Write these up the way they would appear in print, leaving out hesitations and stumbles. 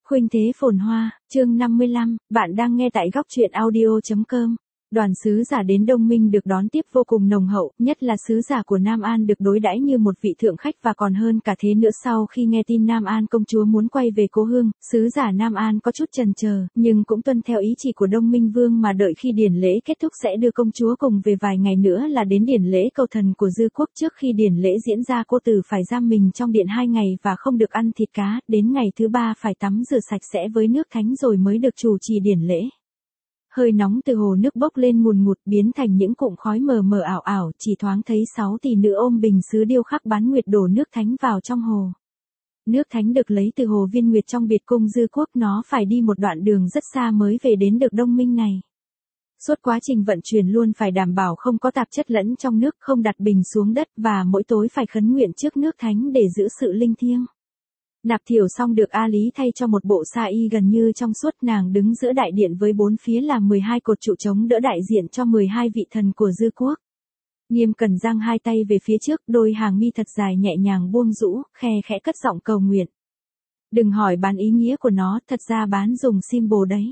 Khuynh thế phồn hoa, chương 55, bạn đang nghe tại góc truyện audio.com. Đoàn sứ giả đến Đông Minh được đón tiếp vô cùng nồng hậu, nhất là sứ giả của Nam An được đối đãi như một vị thượng khách và còn hơn cả thế nữa. Sau khi nghe tin Nam An công chúa muốn quay về cố hương, sứ giả Nam An có chút chần chờ, nhưng cũng tuân theo ý chỉ của Đông Minh Vương mà đợi khi điển lễ kết thúc sẽ đưa công chúa cùng về. Vài ngày nữa là đến điển lễ cầu thần của Dư quốc. Trước khi điển lễ diễn ra, cô tử phải giam mình trong điện 2 ngày và không được ăn thịt cá, đến ngày thứ 3 phải tắm rửa sạch sẽ với nước thánh rồi mới được chủ trì điển lễ. Hơi nóng từ hồ nước bốc lên ngùn ngụt biến thành những cụm khói mờ mờ ảo ảo, chỉ thoáng thấy 6 tỷ nữ ôm bình sứ điêu khắc bán nguyệt đổ nước thánh vào trong hồ. Nước thánh được lấy từ hồ Viên Nguyệt trong biệt cung Dư quốc, nó phải đi một đoạn đường rất xa mới về đến được Đông Minh này. Suốt quá trình vận chuyển luôn phải đảm bảo không có tạp chất lẫn trong nước, không đặt bình xuống đất và mỗi tối phải khấn nguyện trước nước thánh để giữ sự linh thiêng. Nạp Thiểu Song được A Lý thay cho một bộ sa y gần như trong suốt, nàng đứng giữa đại điện với bốn phía là 12 cột trụ chống đỡ đại diện cho 12 vị thần của Dư quốc. Nghiêm Cẩn giang hai tay về phía trước, đôi hàng mi thật dài nhẹ nhàng buông rũ, khe khẽ cất giọng cầu nguyện. Đừng hỏi bán ý nghĩa của nó, thật ra bán dùng symbol đấy.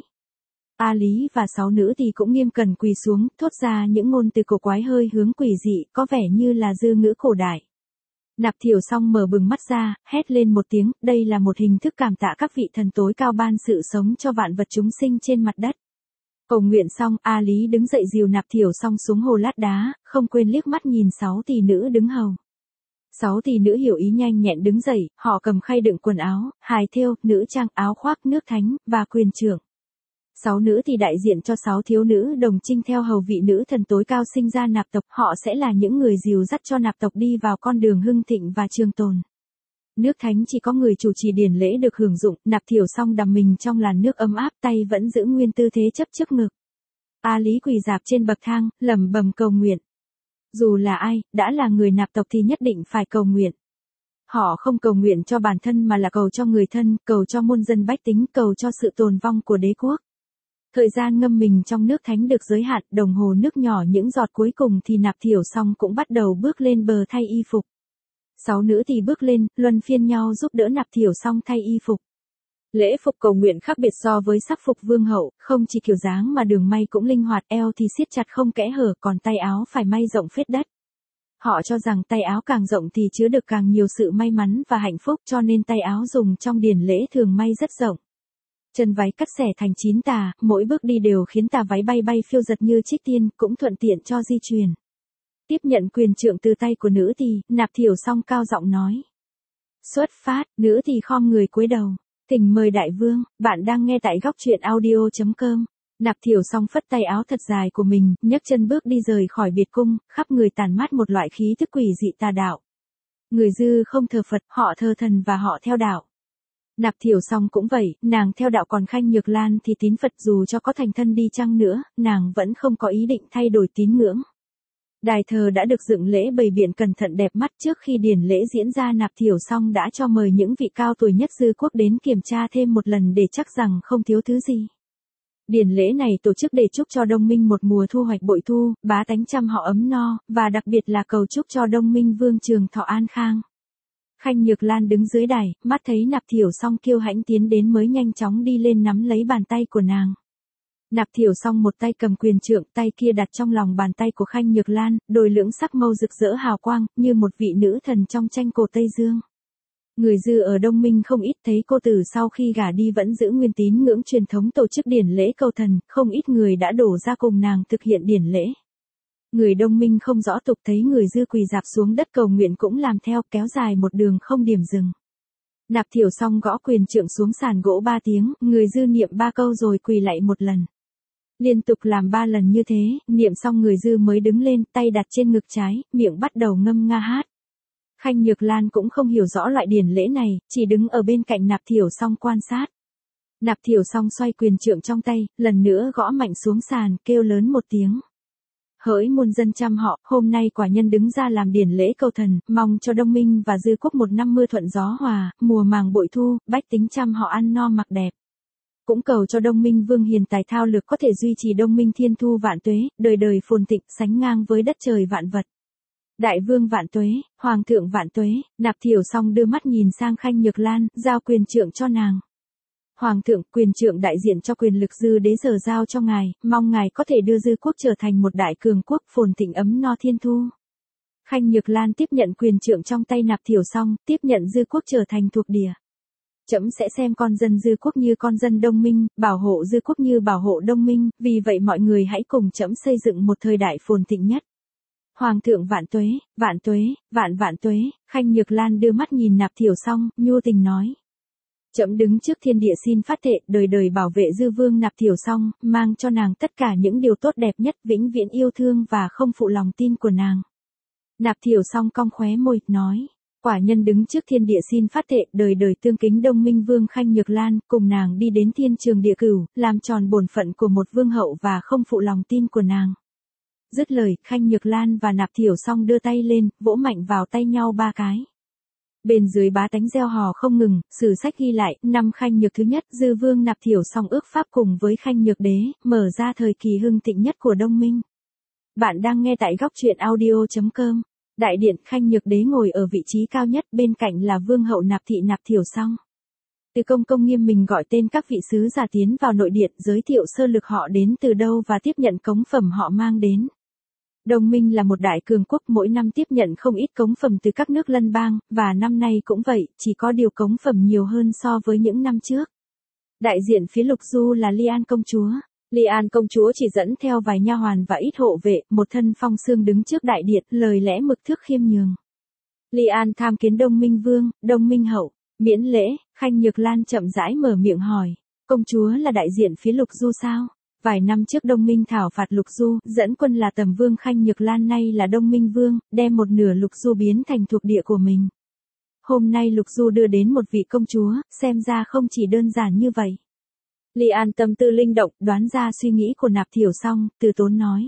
A Lý và 6 nữ thì cũng nghiêm cẩn quỳ xuống, thốt ra những ngôn từ cổ quái hơi hướng quỷ dị, có vẻ như là dư ngữ cổ đại. Nạp Thiểu Song mở bừng mắt ra, hét lên một tiếng, đây là một hình thức cảm tạ các vị thần tối cao ban sự sống cho vạn vật chúng sinh trên mặt đất. Cầu nguyện xong, A Lý đứng dậy dìu Nạp Thiểu Song xuống hồ lát đá, không quên liếc mắt nhìn 6 tỷ nữ đứng hầu. 6 tỷ nữ hiểu ý nhanh nhẹn đứng dậy, họ cầm khay đựng quần áo, hài thêu, nữ trang, áo khoác, nước thánh, và quyền trưởng. 6 nữ thì đại diện cho 6 thiếu nữ đồng trinh theo hầu vị nữ thần tối cao sinh ra nạp tộc, họ sẽ là những người dìu dắt cho nạp tộc đi vào con đường hưng thịnh và trường tồn. Nước thánh chỉ có người chủ trì điển lễ được hưởng dụng. Nạp Thiểu Song đắm mình trong làn nước ấm áp, tay vẫn giữ nguyên tư thế chấp trước ngực. A Lý quỳ rạp trên bậc thang, lẩm bẩm cầu nguyện. Dù là ai, đã là người nạp tộc thì nhất định phải cầu nguyện. Họ không cầu nguyện cho bản thân mà là cầu cho người thân, cầu cho muôn dân bách tính, cầu cho sự tồn vong của đế quốc. Thời gian ngâm mình trong nước thánh được giới hạn, đồng hồ nước nhỏ những giọt cuối cùng thì Nạp Thiểu Song cũng bắt đầu bước lên bờ thay y phục. 6 nữ thì bước lên, luân phiên nhau giúp đỡ Nạp Thiểu Song thay y phục. Lễ phục cầu nguyện khác biệt so với sắc phục vương hậu, không chỉ kiểu dáng mà đường may cũng linh hoạt, eo thì siết chặt không kẽ hở, còn tay áo phải may rộng phết đất. Họ cho rằng tay áo càng rộng thì chứa được càng nhiều sự may mắn và hạnh phúc, cho nên tay áo dùng trong điển lễ thường may rất rộng. Chân váy cắt xẻ thành 9 tà, mỗi bước đi đều khiến tà váy bay bay phiêu giật như trích tiên, cũng thuận tiện cho di truyền. Tiếp nhận quyền trượng từ tay của nữ thì, Nạp Thiểu Song cao giọng nói. Xuất phát, nữ thì khom người cúi đầu. Thỉnh mời đại vương, bạn đang nghe tại góc truyện audio.com. Nạp Thiểu Song phất tay áo thật dài của mình, nhấc chân bước đi rời khỏi biệt cung, khắp người tản mát một loại khí thức quỷ dị tà đạo. Người Dư không thờ Phật, họ thờ thần và họ theo đạo. Nạp Thiểu Song cũng vậy, nàng theo đạo, còn Khanh Nhược Lan thì tín Phật, dù cho có thành thân đi chăng nữa, nàng vẫn không có ý định thay đổi tín ngưỡng. Đài thờ đã được dựng lễ bày biện cẩn thận đẹp mắt. Trước khi điển lễ diễn ra, Nạp Thiểu Song đã cho mời những vị cao tuổi nhất Dư quốc đến kiểm tra thêm một lần để chắc rằng không thiếu thứ gì. Điển lễ này tổ chức để chúc cho Đông Minh một mùa thu hoạch bội thu, bá tánh trăm họ ấm no, và đặc biệt là cầu chúc cho Đông Minh vương trường thọ an khang. Khanh Nhược Lan đứng dưới đài, mắt thấy Nạp Thiểu Song kiêu hãnh tiến đến mới nhanh chóng đi lên nắm lấy bàn tay của nàng. Nạp Thiểu Song một tay cầm quyền trượng, tay kia đặt trong lòng bàn tay của Khanh Nhược Lan, đôi lưỡng sắc mâu rực rỡ hào quang, như một vị nữ thần trong tranh cổ Tây Dương. Người Dư ở Đông Minh không ít, thấy cô tử sau khi gả đi vẫn giữ nguyên tín ngưỡng truyền thống tổ chức điển lễ cầu thần, không ít người đã đổ ra cùng nàng thực hiện điển lễ. Người Đông Minh không rõ tục thấy người Dư quỳ rạp xuống đất cầu nguyện cũng làm theo, kéo dài một đường không điểm dừng. Nạp Thiểu Song gõ quyền trượng xuống sàn gỗ 3 tiếng, người Dư niệm 3 câu rồi quỳ lại một lần. Liên tục làm 3 lần như thế, niệm xong người Dư mới đứng lên, tay đặt trên ngực trái, miệng bắt đầu ngâm nga hát. Khanh Nhược Lan cũng không hiểu rõ loại điển lễ này, chỉ đứng ở bên cạnh Nạp Thiểu Song quan sát. Nạp Thiểu Song xoay quyền trượng trong tay, lần nữa gõ mạnh xuống sàn, kêu lớn một tiếng. Hỡi muôn dân trăm họ, hôm nay quả nhân đứng ra làm điển lễ cầu thần, mong cho Đông Minh và Dư quốc một năm mưa thuận gió hòa, mùa màng bội thu, bách tính trăm họ ăn no mặc đẹp. Cũng cầu cho Đông Minh vương hiền tài thao lược có thể duy trì Đông Minh thiên thu vạn tuế, đời đời phồn thịnh, sánh ngang với đất trời vạn vật. Đại vương vạn tuế, hoàng thượng vạn tuế. Nạp Thiểu Song đưa mắt nhìn sang Khanh Nhược Lan, giao quyền trượng cho nàng. Hoàng thượng, quyền trượng đại diện cho quyền lực dư đế giờ giao cho ngài, mong ngài có thể đưa dư quốc trở thành một đại cường quốc phồn thịnh ấm no thiên thu. Khanh Nhược Lan tiếp nhận quyền trượng trong tay Nạp Thiểu Song, tiếp nhận dư quốc trở thành thuộc địa. Trẫm sẽ xem con dân dư quốc như con dân Đông Minh, bảo hộ dư quốc như bảo hộ Đông Minh, vì vậy mọi người hãy cùng trẫm xây dựng một thời đại phồn thịnh nhất. Hoàng thượng vạn tuế, vạn tuế, vạn vạn tuế. Khanh Nhược Lan đưa mắt nhìn Nạp Thiểu Song, nhu tình nói. Trẫm đứng trước thiên địa xin phát thệ, đời đời bảo vệ dư vương Nạp Thiểu Song, mang cho nàng tất cả những điều tốt đẹp nhất, vĩnh viễn yêu thương và không phụ lòng tin của nàng. Nạp Thiểu Song cong khóe môi, nói. Quả nhân đứng trước thiên địa xin phát thệ, đời đời tương kính Đông Minh vương Khanh Nhược Lan, cùng nàng đi đến thiên trường địa cửu, làm tròn bổn phận của một vương hậu và không phụ lòng tin của nàng. Dứt lời, Khanh Nhược Lan và Nạp Thiểu Song đưa tay lên, vỗ mạnh vào tay nhau 3 cái. Bên dưới bá tánh reo hò không ngừng, sử sách ghi lại, năm Khanh Nhược thứ nhất, dư vương Nạp Thiểu Song ước pháp cùng với Khanh Nhược đế, mở ra thời kỳ hưng thịnh nhất của Đông Minh. Bạn đang nghe tại góc truyện audio.com. Đại điện, Khanh Nhược đế ngồi ở vị trí cao nhất, bên cạnh là vương hậu Nạp thị Nạp Thiểu Song. Từ công công nghiêm mình gọi tên các vị sứ giả tiến vào nội điện, giới thiệu sơ lược họ đến từ đâu và tiếp nhận cống phẩm họ mang đến. Đông Minh là một đại cường quốc, mỗi năm tiếp nhận không ít cống phẩm từ các nước lân bang, và năm nay cũng vậy, chỉ có điều cống phẩm nhiều hơn so với những năm trước. Đại diện phía Lục Du là Ly An công chúa. Ly An công chúa chỉ dẫn theo vài nha hoàn và ít hộ vệ, một thân phong xương đứng trước đại điện, lời lẽ mực thước khiêm nhường. Ly An tham kiến Đông Minh vương, Đông Minh hậu, miễn lễ. Khanh Nhược Lan chậm rãi mở miệng hỏi, công chúa là đại diện phía Lục Du sao? Vài năm trước Đông Minh thảo phạt Lục Du, dẫn quân là Tầm vương Khanh Nhược Lan nay là Đông Minh vương, đem một nửa Lục Du biến thành thuộc địa của mình. Hôm nay Lục Du đưa đến một vị công chúa, xem ra không chỉ đơn giản như vậy. Ly An tâm tư linh động, đoán ra suy nghĩ của Nạp Thiểu Song, từ tốn nói.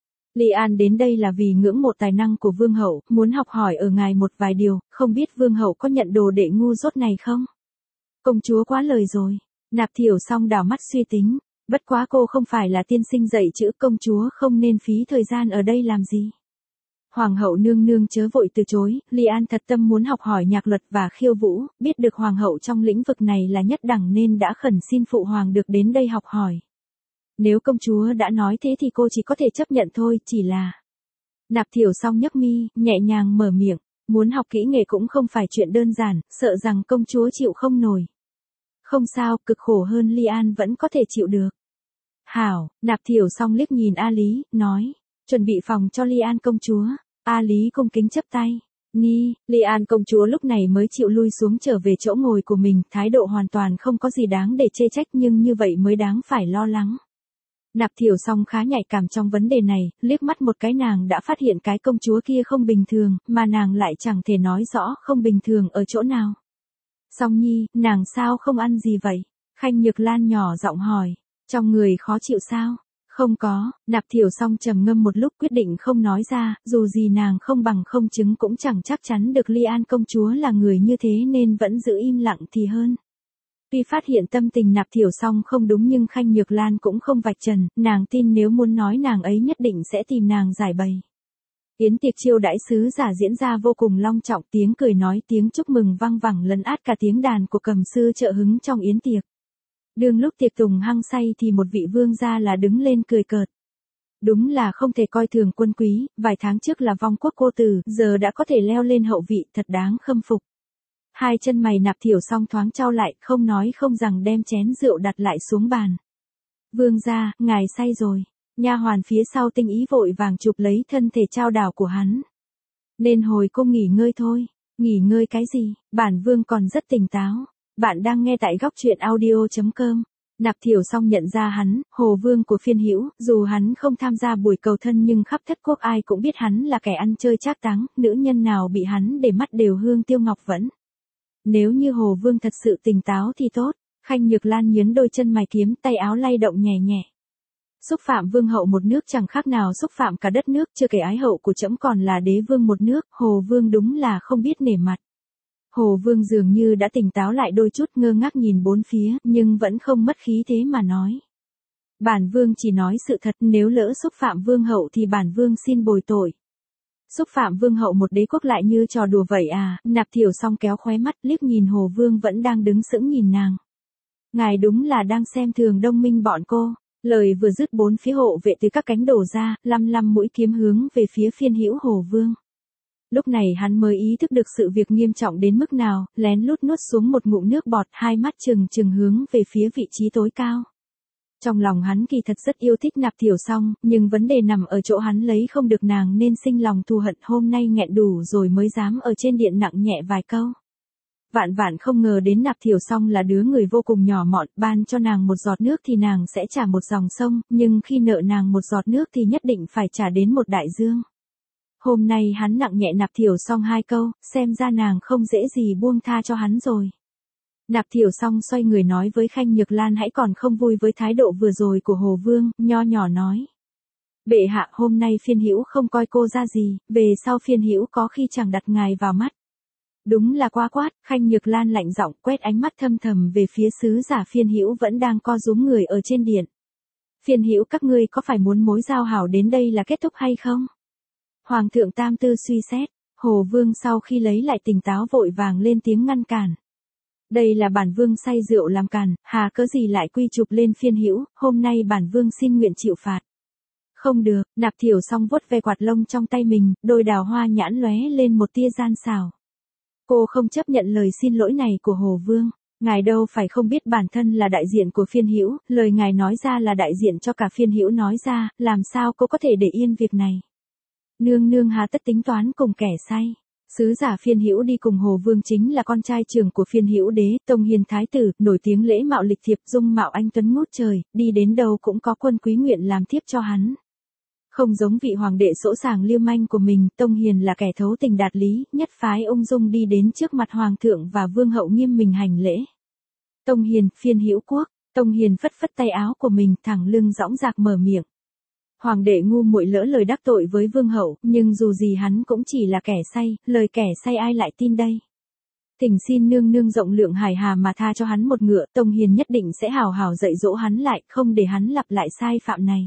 Ly An đến đây là vì ngưỡng mộ tài năng của vương hậu, muốn học hỏi ở ngài một vài điều, không biết vương hậu có nhận đồ đệ ngu dốt này không? Công chúa quá lời rồi. Nạp Thiểu Song đảo mắt suy tính, bất quá cô không phải là tiên sinh dạy chữ, công chúa không nên phí thời gian ở đây làm gì. Hoàng hậu nương nương chớ vội từ chối, Ly An thật tâm muốn học hỏi nhạc luật và khiêu vũ, biết được hoàng hậu trong lĩnh vực này là nhất đẳng nên đã khẩn xin phụ hoàng được đến đây học hỏi. Nếu công chúa đã nói thế thì cô chỉ có thể chấp nhận thôi, chỉ là... Nạp Thiểu Song nhấc mi, nhẹ nhàng mở miệng, muốn học kỹ nghệ cũng không phải chuyện đơn giản, sợ rằng công chúa chịu không nổi. Không sao, cực khổ hơn Ly An vẫn có thể chịu được. Hảo, Nạp Thiểu Song liếc nhìn A Lý, nói, chuẩn bị phòng cho Ly An công chúa. A Lý cung kính chấp tay. Ni, Ly An công chúa lúc này mới chịu lui xuống trở về chỗ ngồi của mình, thái độ hoàn toàn không có gì đáng để chê trách nhưng như vậy mới đáng phải lo lắng. Nạp Thiểu Song khá nhạy cảm trong vấn đề này, liếc mắt một cái nàng đã phát hiện cái công chúa kia không bình thường, mà nàng lại chẳng thể nói rõ không bình thường ở chỗ nào. Song Nhi, nàng sao không ăn gì vậy? Khanh Nhược Lan nhỏ giọng hỏi, trong người khó chịu sao? Không có. Nạp Thiểu Song trầm ngâm một lúc quyết định không nói ra, dù gì nàng không bằng không chứng cũng chẳng chắc chắn được Ly An công chúa là người như thế nên vẫn giữ im lặng thì hơn. Tuy phát hiện tâm tình Nạp Thiểu Song không đúng nhưng Khanh Nhược Lan cũng không vạch trần, nàng tin nếu muốn nói nàng ấy nhất định sẽ tìm nàng giải bày. Yến tiệc chiêu đãi sứ giả diễn ra vô cùng long trọng, tiếng cười nói tiếng chúc mừng vang vẳng lấn át cả tiếng đàn của cầm sư trợ hứng trong yến tiệc. Đương lúc tiệc tùng hăng say thì một vị vương gia là đứng lên cười cợt. Đúng là không thể coi thường quân quý, vài tháng trước là vong quốc cô tử, giờ đã có thể leo lên hậu vị, thật đáng khâm phục. Hai chân mày Nạp Thiểu Song thoáng trao lại, không nói không rằng đem chén rượu đặt lại xuống bàn. Vương gia, ngài say rồi. Nha hoàn phía sau tinh ý vội vàng chụp lấy thân thể trao đảo của hắn. Nên hồi cô nghỉ ngơi thôi. Nghỉ ngơi cái gì, bản vương còn rất tỉnh táo. Bạn đang nghe tại góc truyện audio.com. Nạp Thiểu Song nhận ra hắn, hồ vương của phiên hữu, dù hắn không tham gia buổi cầu thân nhưng khắp thất quốc ai cũng biết hắn là kẻ ăn chơi trác táng, nữ nhân nào bị hắn để mắt đều hương tiêu ngọc vẫn. Nếu như hồ vương thật sự tỉnh táo thì tốt. Khanh Nhược Lan nhấn đôi chân mày kiếm, tay áo lay động nhẹ nhẹ. Xúc phạm vương hậu một nước chẳng khác nào xúc phạm cả đất nước, chưa kể ái hậu của trẫm còn là đế vương một nước, hồ vương đúng là không biết nể mặt. Hồ vương dường như đã tỉnh táo lại đôi chút, ngơ ngác nhìn bốn phía, nhưng vẫn không mất khí thế mà nói. Bản vương chỉ nói sự thật, nếu lỡ xúc phạm vương hậu thì bản vương xin bồi tội. Xúc phạm vương hậu một đế quốc lại như trò đùa vậy à? Nạp Thiểu Song kéo khóe mắt liếc nhìn hồ vương vẫn đang đứng sững nhìn nàng. Ngài đúng là đang xem thường Đông Minh bọn cô. Lời vừa dứt bốn phía hộ vệ từ các cánh đổ ra, lăm lăm mũi kiếm hướng về phía Phiên Hữu Hồ Vương. Lúc này hắn mới ý thức được sự việc nghiêm trọng đến mức nào, lén lút nuốt xuống một ngụm nước bọt, hai mắt trừng trừng hướng về phía vị trí tối cao. Trong lòng hắn kỳ thật rất yêu thích Nạp Thiểu Song, nhưng vấn đề nằm ở chỗ hắn lấy không được nàng nên sinh lòng thù hận, hôm nay nghẹn đủ rồi mới dám ở trên điện nặng nhẹ vài câu. Vạn vạn không ngờ đến Nạp Thiểu Song là đứa người vô cùng nhỏ mọn, ban cho nàng một giọt nước thì nàng sẽ trả một dòng sông, nhưng khi nợ nàng một giọt nước thì nhất định phải trả đến một đại dương. Hôm nay hắn nặng nhẹ Nạp Thiểu Song hai câu, xem ra nàng không dễ gì buông tha cho hắn rồi. Nạp Thiểu Song xoay người nói với Khanh Nhược Lan hãy còn không vui với thái độ vừa rồi của Hồ Vương, nho nhỏ nói. Bệ hạ, hôm nay Phiên Hữu không coi cô ra gì, về sau Phiên Hữu có khi chẳng đặt ngài vào mắt. Đúng là quá quát, Khanh Nhược Lan lạnh giọng quét ánh mắt thâm thầm về phía sứ giả Phiên Hữu vẫn đang co rúm người ở trên điện. Phiên Hữu, các ngươi có phải muốn mối giao hảo đến đây là kết thúc hay không? Hoàng thượng tam tư suy xét, Hồ Vương sau khi lấy lại tỉnh táo vội vàng lên tiếng ngăn cản. Đây là bản vương say rượu làm càn, hà cớ gì lại quy chụp lên Phiên Hữu, hôm nay bản vương xin nguyện chịu phạt. Không được, Nạp Thiểu Song vuốt ve quạt lông trong tay mình, đôi đào hoa nhãn lóe lên một tia gian xảo. Cô không chấp nhận lời xin lỗi này của Hồ Vương. Ngài đâu phải không biết bản thân là đại diện của Phiên Hữu, lời ngài nói ra là đại diện cho cả Phiên Hữu nói ra, làm sao cô có thể để yên việc này. Nương nương hà tất tính toán cùng kẻ say. Sứ giả Phiên Hữu đi cùng Hồ Vương chính là con trai trưởng của Phiên Hữu đế, Tông Hiền thái tử, nổi tiếng lễ mạo lịch thiệp, dung mạo anh tuấn ngút trời, đi đến đâu cũng có quân quý nguyện làm thiếp cho hắn. Không giống vị hoàng đệ sỗ sàng liêu manh của mình, Tông Hiền là kẻ thấu tình đạt lý, nhất phái ung dung đi đến trước mặt hoàng thượng và vương hậu nghiêm mình hành lễ. Tông Hiền, Phiên Hữu quốc. Tông Hiền phất phất tay áo của mình, thẳng lưng dõng dạc mở miệng. Hoàng đệ ngu muội lỡ lời đắc tội với vương hậu, nhưng dù gì hắn cũng chỉ là kẻ say, lời kẻ say ai lại tin đây. Thỉnh xin nương nương rộng lượng hài hà mà tha cho hắn một ngựa, Tông Hiền nhất định sẽ hào hào dạy dỗ hắn lại, không để hắn lặp lại sai phạm này.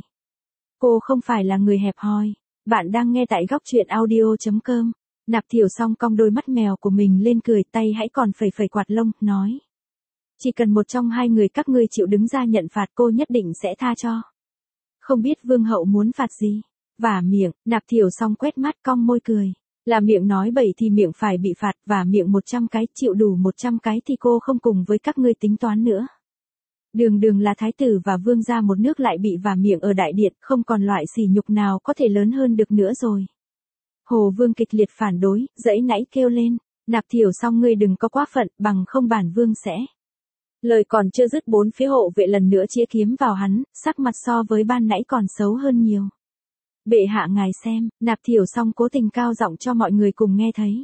Cô không phải là người hẹp hòi. Bạn đang nghe tại góc truyện audio.com. Nạp Thiểu Song cong đôi mắt mèo của mình lên cười, tay hãy còn phẩy phẩy quạt lông, nói. Chỉ cần một trong hai người các ngươi chịu đứng ra nhận phạt cô nhất định sẽ tha cho. Không biết vương hậu muốn phạt gì? Vả miệng, Nạp Thiểu Song quét mắt cong môi cười. Là miệng nói bậy thì miệng phải bị phạt, và miệng 100 cái, chịu đủ 100 cái thì cô không cùng với các ngươi tính toán nữa. Đường đường là thái tử và vương gia một nước lại bị vả miệng ở đại điện, không còn loại sỉ nhục nào có thể lớn hơn được nữa rồi. Hồ Vương kịch liệt phản đối, dãy nãy kêu lên, Nạp Thiểu Song ngươi đừng có quá phận, bằng không bản vương sẽ. Lời còn chưa dứt bốn phía hộ vệ lần nữa chĩa kiếm vào hắn, sắc mặt so với ban nãy còn xấu hơn nhiều. Bệ hạ ngài xem, Nạp Thiểu Song cố tình cao giọng cho mọi người cùng nghe thấy.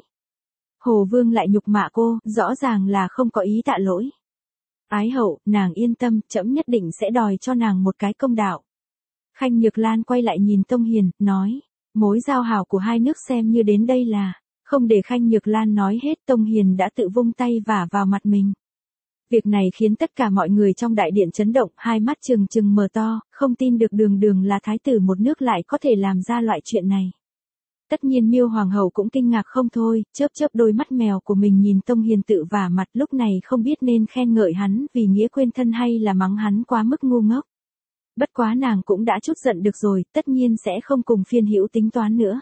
Hồ Vương lại nhục mạ cô, rõ ràng là không có ý tạ lỗi. Ái hậu, nàng yên tâm, trẫm nhất định sẽ đòi cho nàng một cái công đạo. Khanh Nhược Lan quay lại nhìn Tông Hiền, nói, mối giao hảo của hai nước xem như đến đây là, không để Khanh Nhược Lan nói hết, Tông Hiền đã tự vung tay vả vào mặt mình. Việc này khiến tất cả mọi người trong đại điện chấn động, hai mắt trừng trừng mở to, không tin được đường đường là thái tử một nước lại có thể làm ra loại chuyện này. Tất nhiên Miêu Hoàng hậu cũng kinh ngạc không thôi, chớp chớp đôi mắt mèo của mình nhìn Tông Hiền tự vả mặt, lúc này không biết nên khen ngợi hắn vì nghĩa quên thân hay là mắng hắn quá mức ngu ngốc. Bất quá nàng cũng đã chút giận được rồi, tất nhiên sẽ không cùng Phiên Hữu tính toán nữa.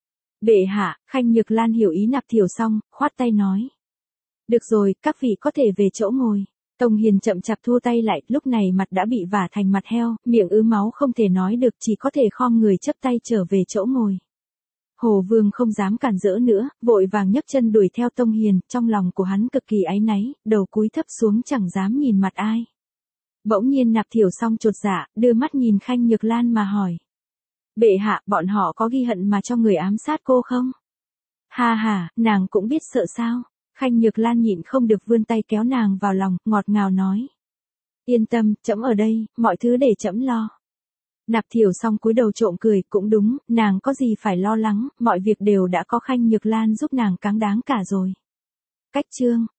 Bệ hạ, Khanh Nhược Lan hiểu ý Nạp Thiểu Song, khoát tay nói. Được rồi, các vị có thể về chỗ ngồi. Tông Hiền chậm chạp thu tay lại, lúc này mặt đã bị vả thành mặt heo, miệng ứ máu không thể nói được, chỉ có thể khom người chấp tay trở về chỗ ngồi. Hồ Vương không dám cản rỡ nữa, vội vàng nhấc chân đuổi theo Tông Hiền, trong lòng của hắn cực kỳ áy náy, đầu cúi thấp xuống chẳng dám nhìn mặt ai. Bỗng nhiên Nạp Thiểu Song chột dạ, đưa mắt nhìn Khanh Nhược Lan mà hỏi. Bệ hạ, bọn họ có ghi hận mà cho người ám sát cô không? Ha ha, nàng cũng biết sợ sao? Khanh Nhược Lan nhịn không được vươn tay kéo nàng vào lòng, ngọt ngào nói. Yên tâm, trẫm ở đây, mọi thứ để trẫm lo. Nạp Thiểu Song cúi đầu trộm cười, cũng đúng, nàng có gì phải lo lắng, mọi việc đều đã có Khanh Nhược Lan giúp nàng cáng đáng cả rồi. Cách chương